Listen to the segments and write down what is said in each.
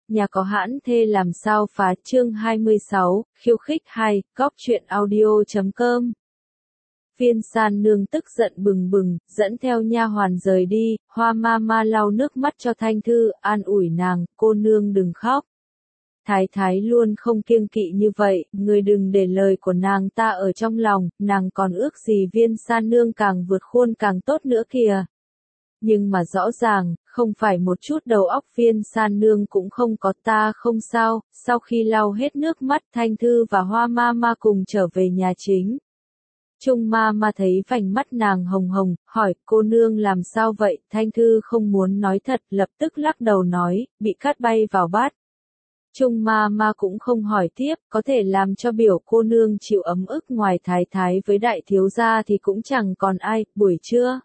Nhà có hãn thê làm sao phá chương 26, khiêu khích 2, góc truyện audio.com. Viên San Nương tức giận bừng bừng, dẫn theo nha hoàn rời đi, Hoa Mama lau nước mắt cho Thanh Thư, an ủi nàng, cô nương đừng khóc. Thái thái luôn không kiêng kỵ như vậy, người đừng để lời của nàng ta ở trong lòng, nàng còn ước gì Viên San Nương càng vượt khuôn càng tốt nữa kìa. Nhưng mà rõ ràng, không phải một chút đầu óc Viên San Nương cũng không có, ta không sao. Sau khi lau hết nước mắt, Thanh Thư và Hoa Mama cùng trở về nhà chính. Trung Mama thấy vành mắt nàng hồng hồng, hỏi cô nương làm sao vậy. Thanh Thư không muốn nói thật, lập tức lắc đầu nói, bị cát bay vào bát. Trung Mama cũng không hỏi tiếp, có thể làm cho biểu cô nương chịu ấm ức ngoài thái thái với đại thiếu gia thì cũng chẳng còn ai. Buổi trưa,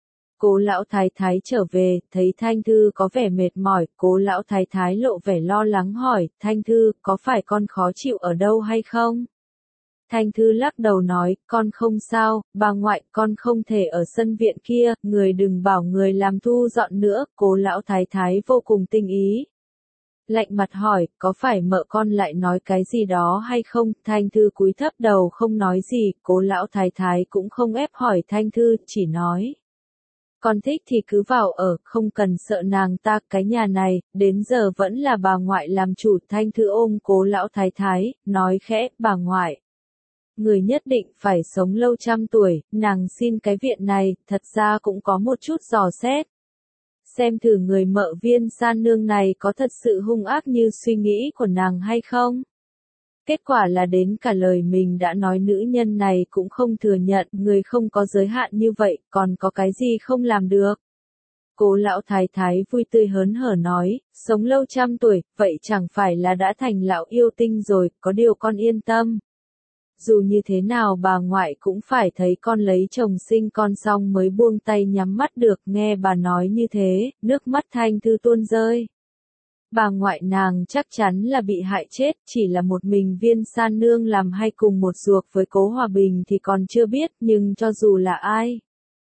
Cố lão thái thái trở về, thấy Thanh Thư có vẻ mệt mỏi, Cố lão thái thái lộ vẻ lo lắng hỏi, Thanh Thư, có phải con khó chịu ở đâu hay không? Thanh Thư lắc đầu nói, con không sao, bà ngoại, con không thể ở sân viện kia, người đừng bảo người làm thu dọn nữa. Cố lão thái thái vô cùng tinh ý. Lạnh mặt hỏi, có phải mợ con lại nói cái gì đó hay không? Thanh Thư cúi thấp đầu không nói gì, Cố lão thái thái cũng không ép hỏi Thanh Thư, chỉ nói. Con thích thì cứ vào ở, không cần sợ nàng ta, cái nhà này, đến giờ vẫn là bà ngoại làm chủ. Thanh Thư ôm Cố lão thái thái, nói khẽ, bà ngoại. Người nhất định phải sống lâu trăm tuổi, nàng xin cái viện này, thật ra cũng có một chút dò xét. Xem thử người mợ Viên San Nương này có thật sự hung ác như suy nghĩ của nàng hay không? Kết quả là đến cả lời mình đã nói nữ nhân này cũng không thừa nhận, người không có giới hạn như vậy, còn có cái gì không làm được. Cố lão thái thái vui tươi hớn hở nói, sống lâu trăm tuổi, vậy chẳng phải là đã thành lão yêu tinh rồi, có điều con yên tâm. Dù như thế nào bà ngoại cũng phải thấy con lấy chồng sinh con xong mới buông tay nhắm mắt được. Nghe bà nói như thế, nước mắt Thanh Thư tuôn rơi. Bà ngoại nàng chắc chắn là bị hại chết, chỉ là một mình Viên San Nương làm hay cùng một ruột với Cố Hòa Bình thì còn chưa biết, nhưng cho dù là ai,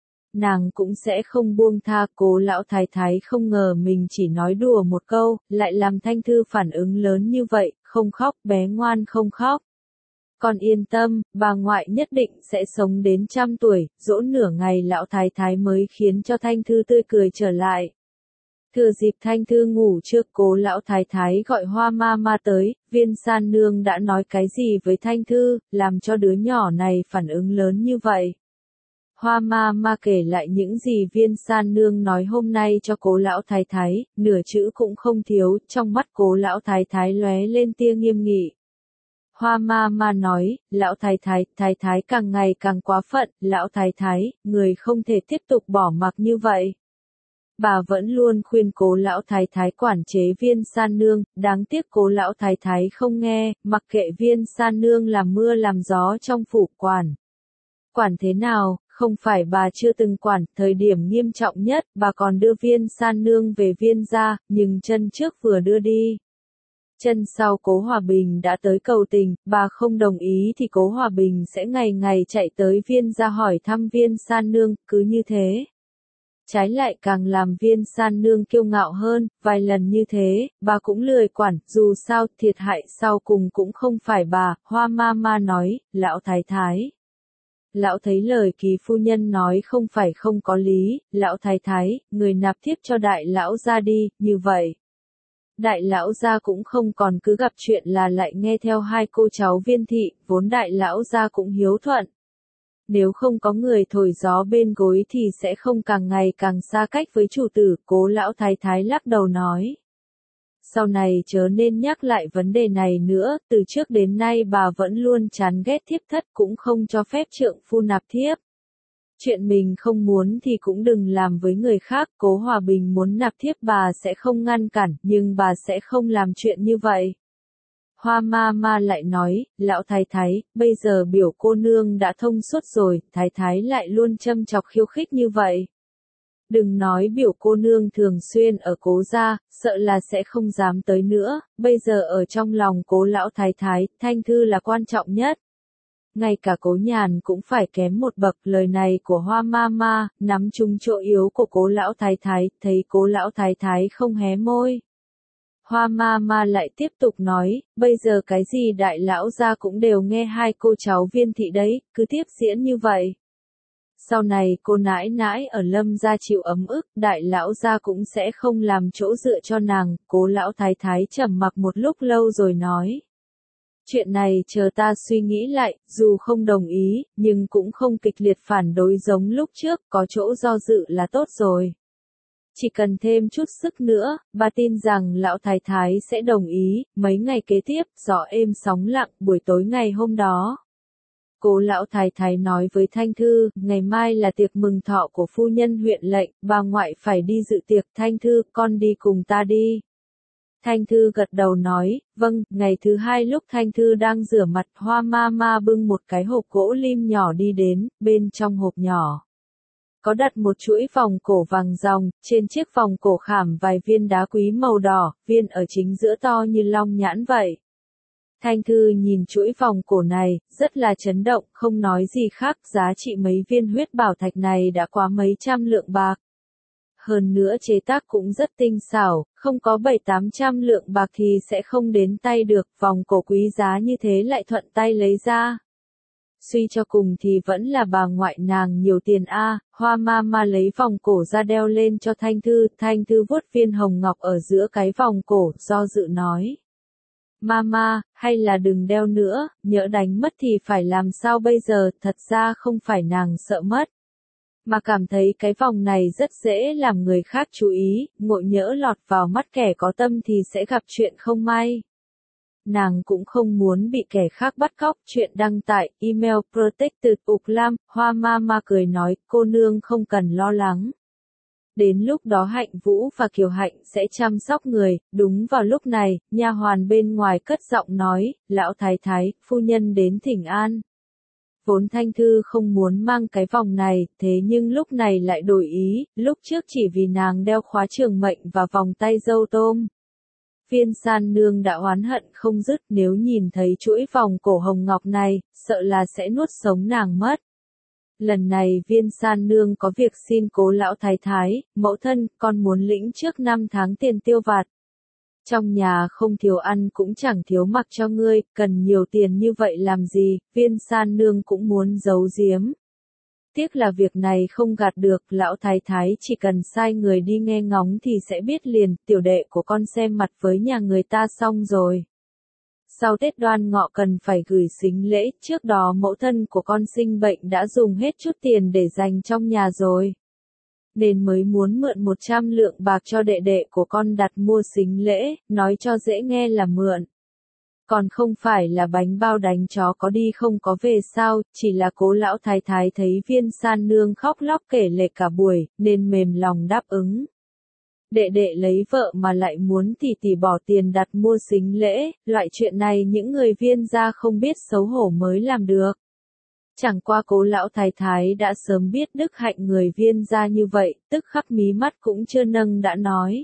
nàng cũng sẽ không buông tha. Cố lão thái thái không ngờ mình chỉ nói đùa một câu, lại làm Thanh Thư phản ứng lớn như vậy, không khóc, bé ngoan không khóc. Con yên tâm, bà ngoại nhất định sẽ sống đến 100 tuổi, dỗ nửa ngày lão thái thái mới khiến cho Thanh Thư tươi cười trở lại. Thừa dịp Thanh Thư ngủ trước, Cố lão thái thái gọi Hoa Mama tới, Viên San Nương đã nói cái gì với Thanh Thư, làm cho đứa nhỏ này phản ứng lớn như vậy. Hoa Mama kể lại những gì Viên San Nương nói hôm nay cho Cố lão thái thái, nửa chữ cũng không thiếu, trong mắt Cố lão thái thái lóe lên tia nghiêm nghị. Hoa Mama nói, lão thái thái càng ngày càng quá phận, lão thái thái, người không thể tiếp tục bỏ mặc như vậy. Bà vẫn luôn khuyên Cố lão thái thái quản chế Viên San Nương, đáng tiếc Cố lão thái thái không nghe, mặc kệ Viên San Nương làm mưa làm gió trong phủ quản. Quản thế nào, không phải bà chưa từng quản, thời điểm nghiêm trọng nhất, bà còn đưa Viên San Nương về Viên gia, nhưng chân trước vừa đưa đi. Chân sau Cố Hòa Bình đã tới cầu tình, bà không đồng ý thì Cố Hòa Bình sẽ ngày ngày chạy tới Viên gia hỏi thăm Viên San Nương, cứ như thế. Trái lại càng làm Viên San Nương kiêu ngạo hơn, vài lần như thế, bà cũng lười quản, dù sao thiệt hại sau cùng cũng không phải bà. Hoa Mama nói, lão thái thái. Lão thấy lời Kỳ phu nhân nói không phải không có lý, lão thái thái, người nạp thiếp cho đại lão ra đi, như vậy. Đại lão gia cũng không còn cứ gặp chuyện là lại nghe theo hai cô cháu Viên thị, vốn đại lão gia cũng hiếu thuận. Nếu không có người thổi gió bên gối thì sẽ không càng ngày càng xa cách với chủ tử. Cố lão thái thái lắc đầu nói. Sau này chớ nên nhắc lại vấn đề này nữa, từ trước đến nay bà vẫn luôn chán ghét thiếp thất, cũng không cho phép trượng phu nạp thiếp. Chuyện mình không muốn thì cũng đừng làm với người khác. Cố Hòa Bình muốn nạp thiếp bà sẽ không ngăn cản, nhưng bà sẽ không làm chuyện như vậy. Hoa Mama lại nói, lão thái thái, bây giờ biểu cô nương đã thông suốt rồi, thái thái lại luôn châm chọc khiêu khích như vậy. Đừng nói biểu cô nương thường xuyên ở Cố gia, sợ là sẽ không dám tới nữa, bây giờ ở trong lòng Cố lão thái thái, Thanh Thư là quan trọng nhất. Ngay cả Cố Nhàn cũng phải kém một bậc. Lời này của Hoa Mama nắm trúng chỗ yếu của Cố lão thái thái, thấy Cố lão thái thái không hé môi. Hoa ma ma lại tiếp tục nói, bây giờ cái gì đại lão gia cũng đều nghe hai cô cháu Viên thị đấy, cứ tiếp diễn như vậy. Sau này cô nãi nãi ở Lâm gia chịu ấm ức, đại lão gia cũng sẽ không làm chỗ dựa cho nàng. Cố lão thái thái trầm mặc một lúc lâu rồi nói. Chuyện này chờ ta suy nghĩ lại, dù không đồng ý, nhưng cũng không kịch liệt phản đối giống lúc trước, có chỗ do dự là tốt rồi. Chỉ cần thêm chút sức nữa, bà tin rằng lão thái thái sẽ đồng ý. Mấy ngày kế tiếp, gió êm sóng lặng, buổi tối ngày hôm đó. Cố lão thái thái nói với Thanh Thư, ngày mai là tiệc mừng thọ của phu nhân huyện lệnh, bà ngoại phải đi dự tiệc. Thanh Thư, con đi cùng ta đi. Thanh Thư gật đầu nói, vâng. Ngày thứ hai lúc Thanh Thư đang rửa mặt, Hoa ma ma bưng một cái hộp gỗ lim nhỏ đi đến, bên trong hộp nhỏ có đặt một chuỗi vòng cổ vàng ròng, trên chiếc vòng cổ khảm vài viên đá quý màu đỏ, viên ở chính giữa to như long nhãn vậy. Thanh Thư nhìn chuỗi vòng cổ này, rất là chấn động, không nói gì khác, giá trị mấy viên huyết bảo thạch này đã quá mấy trăm lượng bạc. Hơn nữa chế tác cũng rất tinh xảo, không có 700-800 lượng bạc thì sẽ không đến tay được, vòng cổ quý giá như thế lại thuận tay lấy ra. Suy cho cùng thì vẫn là bà ngoại nàng nhiều tiền a. Hoa ma ma lấy vòng cổ ra đeo lên cho Thanh Thư vuốt viên hồng ngọc ở giữa cái vòng cổ, do dự nói. Mama, hay là đừng đeo nữa, nhỡ đánh mất thì phải làm sao bây giờ, thật ra không phải nàng sợ mất. Mà cảm thấy cái vòng này rất dễ làm người khác chú ý, ngộ nhỡ lọt vào mắt kẻ có tâm thì sẽ gặp chuyện không may. Nàng cũng không muốn bị kẻ khác bắt cóc. Chuyện đăng tại email protected Uklam. Hoa ma ma cười nói, cô nương không cần lo lắng. Đến lúc đó Hạnh Vũ và Kiều Hạnh sẽ chăm sóc người. Đúng vào lúc này, nha hoàn bên ngoài cất giọng nói, lão thái thái, phu nhân đến thỉnh an. Vốn Thanh Thư không muốn mang cái vòng này, thế nhưng lúc này lại đổi ý, lúc trước chỉ vì nàng đeo khóa trường mệnh và vòng tay dâu tôm. Viên San Nương đã oán hận không dứt, nếu nhìn thấy chuỗi vòng cổ hồng ngọc này, sợ là sẽ nuốt sống nàng mất. Lần này Viên San Nương có việc xin Cố lão thái thái, mẫu thân, con muốn lĩnh trước 5 tháng tiền tiêu vặt. Trong nhà không thiếu ăn cũng chẳng thiếu mặc cho ngươi, cần nhiều tiền như vậy làm gì, Viên San Nương cũng muốn giấu giếm. Tiếc là việc này không gạt được, lão thái thái chỉ cần sai người đi nghe ngóng thì sẽ biết liền, tiểu đệ của con xem mặt với nhà người ta xong rồi. Sau Tết Đoan Ngọ cần phải gửi sính lễ, trước đó mẫu thân của con sinh bệnh đã dùng hết chút tiền để dành trong nhà rồi. Nên mới muốn mượn 100 lượng bạc cho đệ đệ của con đặt mua sính lễ, nói cho dễ nghe là mượn. Còn không phải là bánh bao đánh chó có đi không có về sao, chỉ là Cố lão thái thái thấy Viên San Nương khóc lóc kể lể cả buổi, nên mềm lòng đáp ứng. Đệ đệ lấy vợ mà lại muốn tỷ tỷ bỏ tiền đặt mua sính lễ, loại chuyện này những người Viên gia không biết xấu hổ mới làm được. Chẳng qua Cố lão thái thái đã sớm biết đức hạnh người Viên gia như vậy, tức khắc mí mắt cũng chưa nâng đã nói.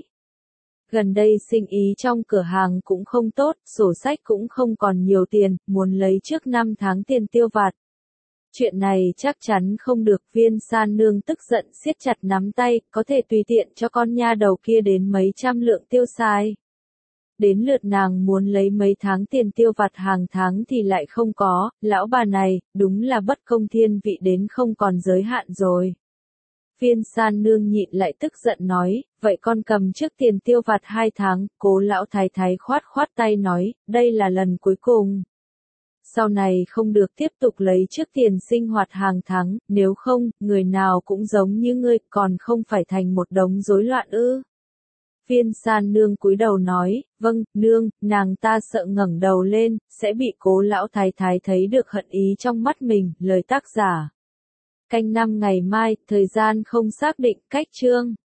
Gần đây sinh ý trong cửa hàng cũng không tốt, sổ sách cũng không còn nhiều tiền, muốn lấy trước 5 tháng tiền tiêu vặt. Chuyện này chắc chắn không được. Viên San Nương tức giận siết chặt nắm tay, có thể tùy tiện cho con nha đầu kia đến mấy trăm lượng tiêu xài. Đến lượt nàng muốn lấy mấy tháng tiền tiêu vặt hàng tháng thì lại không có, lão bà này, đúng là bất công thiên vị đến không còn giới hạn rồi. Viên San Nương nhịn lại tức giận nói, vậy con cầm trước tiền tiêu vặt 2 tháng, Cố lão thái thái khoát tay nói, đây là lần cuối cùng. Sau này không được tiếp tục lấy trước tiền sinh hoạt hàng tháng, nếu không, người nào cũng giống như ngươi, còn không phải thành một đống rối loạn ư. Viên San Nương cúi đầu nói, vâng, nương, nàng ta sợ ngẩng đầu lên, sẽ bị Cố lão thái thái thấy được hận ý trong mắt mình, lời tác giả. Canh năm ngày mai, thời gian không xác định, cách chương.